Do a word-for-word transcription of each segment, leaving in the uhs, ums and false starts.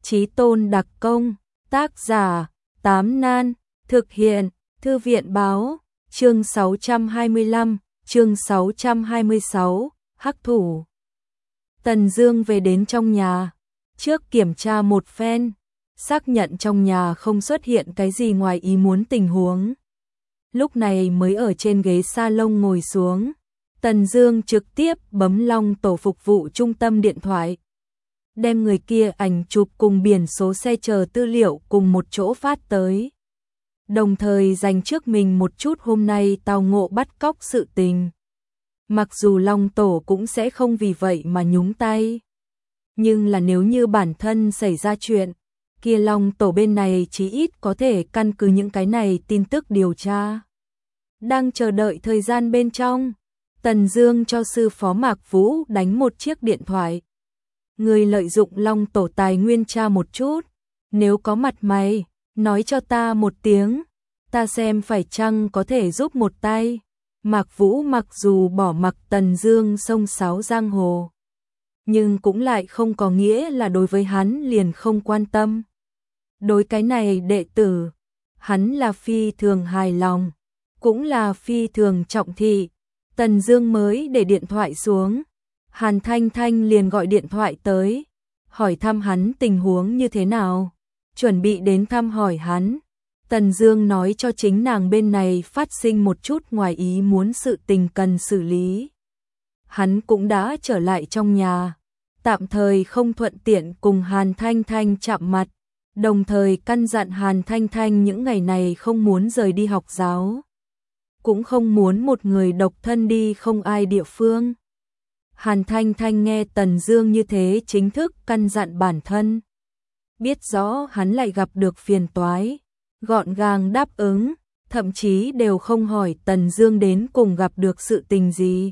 Chí tôn đặc công, tác giả, Tám Nan, thực hiện, Thư viện báo, chương sáu trăm hai mươi lăm, chương sáu trăm hai mươi sáu, hắc thủ. Tần Dương về đến trong nhà, trước kiểm tra một phen, xác nhận trong nhà không xuất hiện cái gì ngoài ý muốn tình huống. Lúc này mới ở trên ghế salon ngồi xuống, Tần Dương trực tiếp bấm Long tổ phục vụ trung tâm điện thoại, đem người kia ảnh chụp cùng biển số xe chờ tư liệu cùng một chỗ phát tới. Đồng thời dành trước mình một chút hôm nay tao ngộ bắt cóc sự tình. Mặc dù Long tổ cũng sẽ không vì vậy mà nhúng tay, nhưng là nếu như bản thân xảy ra chuyện, kia Long tổ bên này chí ít có thể căn cứ những cái này tin tức điều tra. Đang chờ đợi thời gian bên trong, Tần Dương cho sư phó Mạc Vũ đánh một chiếc điện thoại. Người lợi dụng Long tổ tài nguyên tra một chút, nếu có mặt mày, nói cho ta một tiếng, ta xem phải chăng có thể giúp một tay. Mạc Vũ mặc dù bỏ mặc Tần Dương sông sáo giang hồ, nhưng cũng lại không có nghĩa là đối với hắn liền không quan tâm. Đối cái này đệ tử, hắn là phi thường hài lòng, cũng là phi thường trọng thị. Tần Dương mới để điện thoại xuống, Hàn Thanh Thanh liền gọi điện thoại tới, hỏi thăm hắn tình huống như thế nào, chuẩn bị đến thăm hỏi hắn. Tần Dương nói cho chính nàng bên này phát sinh một chút ngoài ý muốn sự tình cần xử lý. Hắn cũng đã trở lại trong nhà, tạm thời không thuận tiện cùng Hàn Thanh Thanh chạm mặt, đồng thời căn dặn Hàn Thanh Thanh những ngày này không muốn rời đi học giáo, cũng không muốn một người độc thân đi không ai địa phương. Hàn Thanh Thanh nghe Tần Dương như thế chính thức căn dặn bản thân, biết rõ hắn lại gặp được phiền toái, gọn gàng đáp ứng, thậm chí đều không hỏi Tần Dương đến cùng gặp được sự tình gì.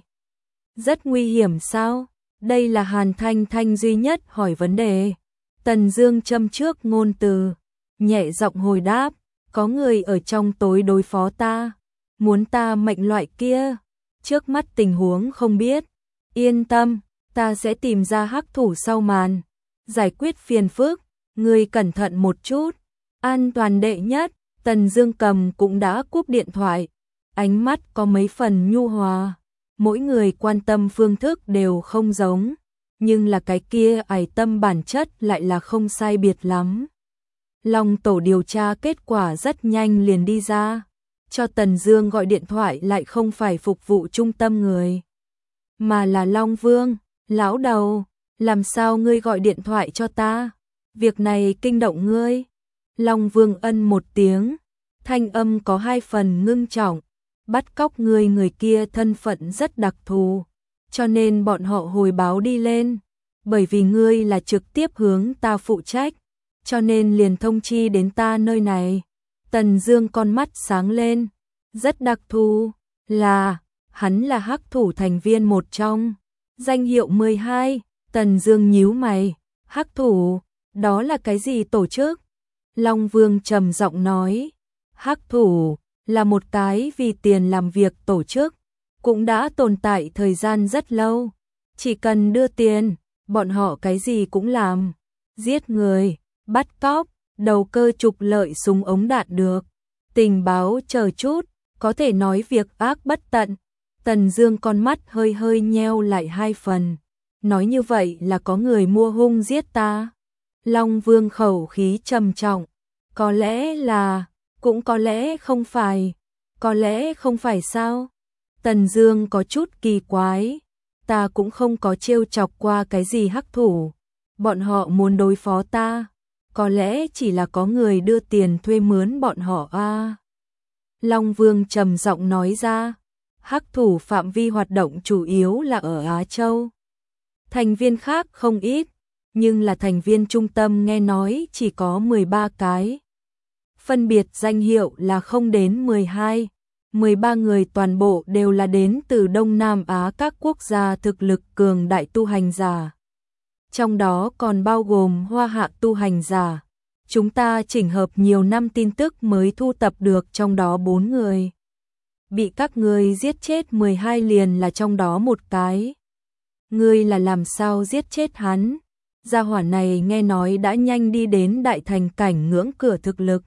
Rất nguy hiểm sao? Đây là Hàn Thanh Thanh duy nhất hỏi vấn đề. Tần Dương châm trước ngôn từ, nhẹ giọng hồi đáp, có người ở trong tối đối phó ta, muốn ta mệnh loại kia, trước mắt tình huống không biết. Yên tâm, ta sẽ tìm ra hắc thủ sau màn, giải quyết phiền phức, ngươi cẩn thận một chút, an toàn đệ nhất. Tần Dương cầm cũng đã cúp điện thoại, ánh mắt có mấy phần nhu hòa, mỗi người quan tâm phương thức đều không giống, nhưng là cái kia ải tâm bản chất lại là không sai biệt lắm. Long tổ điều tra kết quả rất nhanh liền đi ra, cho Tần Dương gọi điện thoại lại không phải phục vụ trung tâm người, mà là Long Vương. Lão đầu, làm sao ngươi gọi điện thoại cho ta? Việc này kinh động ngươi. Long Vương ân một tiếng, thanh âm có hai phần ngưng trọng, bắt cóc ngươi người kia thân phận rất đặc thù, cho nên bọn họ hồi báo đi lên, bởi vì ngươi là trực tiếp hướng ta phụ trách, cho nên liền thông chi đến ta nơi này. Tần Dương con mắt sáng lên, rất đặc thù, là hắn là hắc thủ thành viên một trong, danh hiệu mười hai. Tần Dương nhíu mày, hắc thủ, đó là cái gì tổ chức? Long Vương trầm giọng nói, hắc thủ là một cái vì tiền làm việc tổ chức, cũng đã tồn tại thời gian rất lâu, chỉ cần đưa tiền, bọn họ cái gì cũng làm, giết người, bắt cóc, đầu cơ trục lợi súng ống đạn được, tình báo chờ chút, có thể nói việc ác bất tận. Tần Dương con mắt hơi hơi nheo lại hai phần, nói như vậy là có người mua hung giết ta. Long Vương khẩu khí trầm trọng, có lẽ là, cũng có lẽ không phải, có lẽ không phải sao? Tần Dương có chút kỳ quái, ta cũng không có trêu chọc qua cái gì hắc thủ, bọn họ muốn đối phó ta, có lẽ chỉ là có người đưa tiền thuê mướn bọn họ a. À. Long Vương trầm giọng nói ra, hắc thủ phạm vi hoạt động chủ yếu là ở Á Châu, thành viên khác không ít, nhưng là thành viên trung tâm nghe nói chỉ có mười ba cái. Phân biệt danh hiệu là không đến mười hai, mười ba người toàn bộ đều là đến từ Đông Nam Á các quốc gia thực lực cường đại tu hành giả. Trong đó còn bao gồm Hoa Hạ tu hành giả. Chúng ta chỉnh hợp nhiều năm tin tức mới thu tập được trong đó bốn người. Bị các ngươi giết chết mười hai liền là trong đó một cái. Ngươi là làm sao giết chết hắn? gia hỏa này nghe nói đã nhanh đi đến đại thành cảnh ngưỡng cửa thực lực.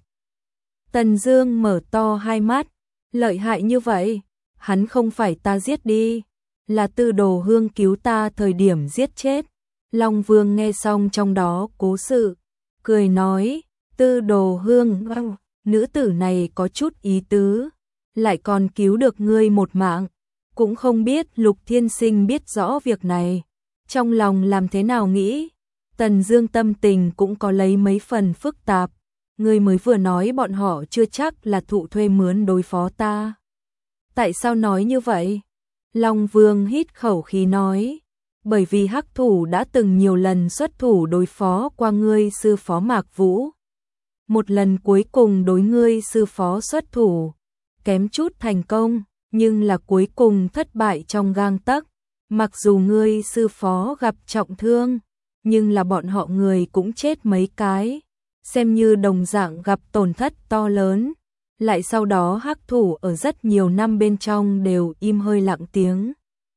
Tần Dương mở to hai mắt, lợi hại như vậy, hắn không phải ta giết đi, là Tư Đồ Hương cứu ta thời điểm giết chết. Long Vương nghe xong trong đó cố sự, cười nói, Tư Đồ Hương, nữ tử này có chút ý tứ, lại còn cứu được ngươi một mạng, cũng không biết Lục Thiên Sinh biết rõ việc này, trong lòng làm thế nào nghĩ. Tần Dương tâm tình cũng có lấy mấy phần phức tạp, ngươi mới vừa nói bọn họ chưa chắc là thụ thuê mướn đối phó ta. Tại sao nói như vậy? Long Vương hít khẩu khí nói, bởi vì Hắc Thủ đã từng nhiều lần xuất thủ đối phó qua ngươi sư phó Mạc Vũ. Một lần cuối cùng đối ngươi sư phó xuất thủ, kém chút thành công, nhưng là cuối cùng thất bại trong gang tấc. Mặc dù ngươi sư phó gặp trọng thương, nhưng là bọn họ người cũng chết mấy cái, xem như đồng dạng gặp tổn thất to lớn. Lại sau đó Hắc Thủ ở rất nhiều năm bên trong đều im hơi lặng tiếng.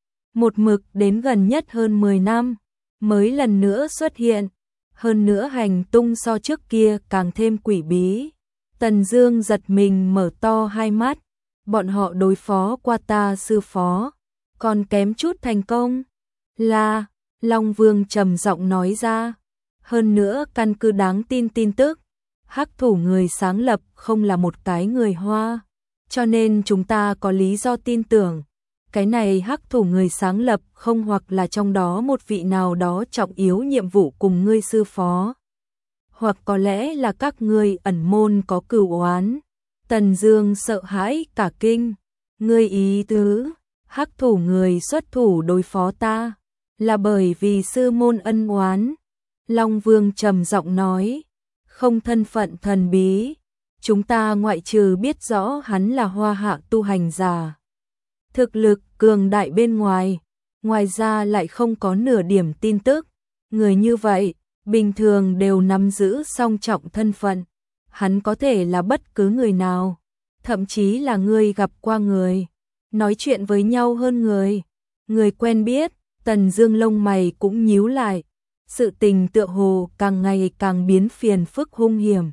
Một mực đến gần nhất hơn mười năm, mới lần nữa xuất hiện, hơn nữa hành tung so trước kia càng thêm quỷ bí. Tần Dương giật mình mở to hai mắt, bọn họ đối phó qua ta sư phó, còn kém chút thành công. Là, Long Vương trầm giọng nói ra, hơn nữa căn cứ đáng tin tin tức, Hắc Thủ người sáng lập không là một cái người Hoa, cho nên chúng ta có lý do tin tưởng, cái này Hắc Thủ người sáng lập không hoặc là trong đó một vị nào đó trọng yếu nhiệm vụ cùng ngươi sư phó, hoặc có lẽ là các ngươi ẩn môn có cửu oán. Tần Dương sợ hãi cả kinh, ngươi ý tứ, Hắc Thủ người xuất thủ đối phó ta, là bởi vì sư môn ân oán. Long Vương trầm giọng nói, không thân phận thần bí, chúng ta ngoại trừ biết rõ hắn là Hoa Hạ tu hành giả, thực lực cường đại bên ngoài, ngoài ra lại không có nửa điểm tin tức. Người như vậy, bình thường đều nắm giữ song trọng thân phận, hắn có thể là bất cứ người nào, thậm chí là người gặp qua người, nói chuyện với nhau hơn người, người quen biết. Tần Dương lông mày cũng nhíu lại, sự tình tựa hồ càng ngày càng biến phiền phức hung hiểm.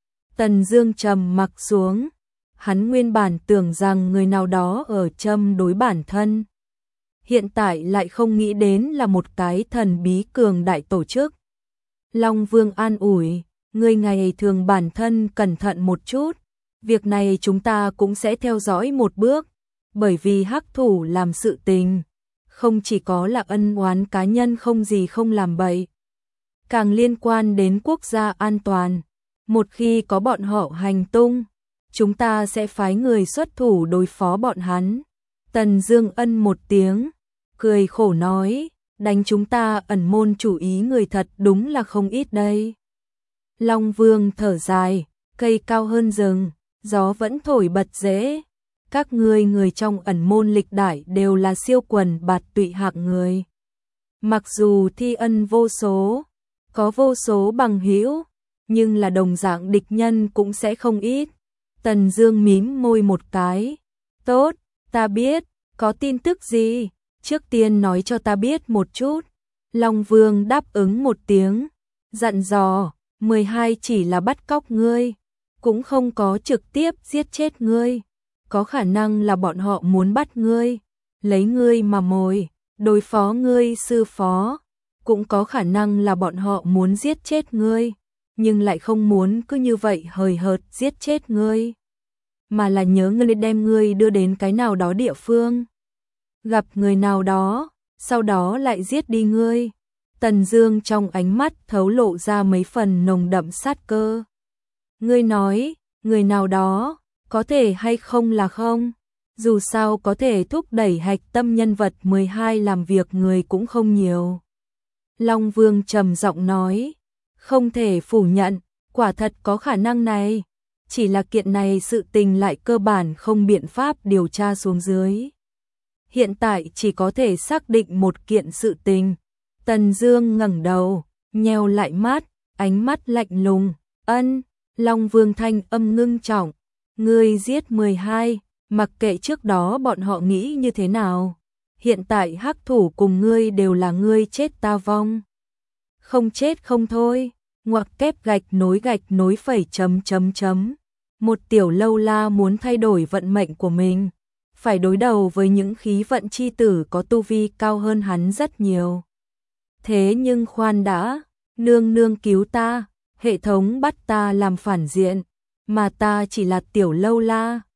Tần Dương trầm mặc xuống, hắn nguyên bản tưởng rằng người nào đó ở châm đối bản thân, hiện tại lại không nghĩ đến là một cái thần bí cường đại tổ chức. Long Vương an ủi, ngươi ngày thường bản thân cẩn thận một chút, việc này chúng ta cũng sẽ theo dõi một bước, bởi vì Hắc Thủ làm sự tình, không chỉ có là ân oán cá nhân không gì không làm bậy, càng liên quan đến quốc gia an toàn. Một khi có bọn họ hành tung, chúng ta sẽ phái người xuất thủ đối phó bọn hắn. Tần Dương ân một tiếng, cười khổ nói, đánh chúng ta ẩn môn chủ ý người thật đúng là không ít đây. Long Vương thở dài, cây cao hơn rừng, gió vẫn thổi bật dễ. Các ngươi người trong ẩn môn lịch đại đều là siêu quần bạt tụy hạng người. Mặc dù thi ân vô số, có vô số bằng hữu, nhưng là đồng dạng địch nhân cũng sẽ không ít. Tần Dương mím môi một cái, tốt, ta biết, có tin tức gì, trước tiên nói cho ta biết một chút. Long Vương đáp ứng một tiếng, dặn dò, mười hai chỉ là bắt cóc ngươi, cũng không có trực tiếp giết chết ngươi. Có khả năng là bọn họ muốn bắt ngươi, lấy ngươi mà mồi, đối phó ngươi sư phó, cũng có khả năng là bọn họ muốn giết chết ngươi, nhưng lại không muốn cứ như vậy hời hợt giết chết ngươi, mà là nhớ ngươi đem ngươi đưa đến cái nào đó địa phương, gặp người nào đó, sau đó lại giết đi ngươi. Tần Dương trong ánh mắt thấu lộ ra mấy phần nồng đậm sát cơ. Ngươi nói, người nào đó, có thể hay không là không? Dù sao có thể thúc đẩy hạch tâm nhân vật mười hai làm việc người cũng không nhiều. Long Vương trầm giọng nói, không thể phủ nhận, quả thật có khả năng này, chỉ là kiện này sự tình lại cơ bản không biện pháp điều tra xuống dưới. Hiện tại chỉ có thể xác định một kiện sự tình. Tần Dương ngẩng đầu, nheo lại mắt, ánh mắt lạnh lùng, ân. Long Vương thanh âm ngưng trọng, ngươi giết mười hai, mặc kệ trước đó bọn họ nghĩ như thế nào, hiện tại Hắc Thủ cùng ngươi đều là ngươi chết ta vong. Không chết không thôi, ngoặc kép gạch nối gạch nối phẩy chấm chấm chấm. Một tiểu lâu la muốn thay đổi vận mệnh của mình, phải đối đầu với những khí vận chi tử có tu vi cao hơn hắn rất nhiều. Thế nhưng khoan đã, nương nương cứu ta, hệ thống bắt ta làm phản diện, mà ta chỉ là tiểu lâu la,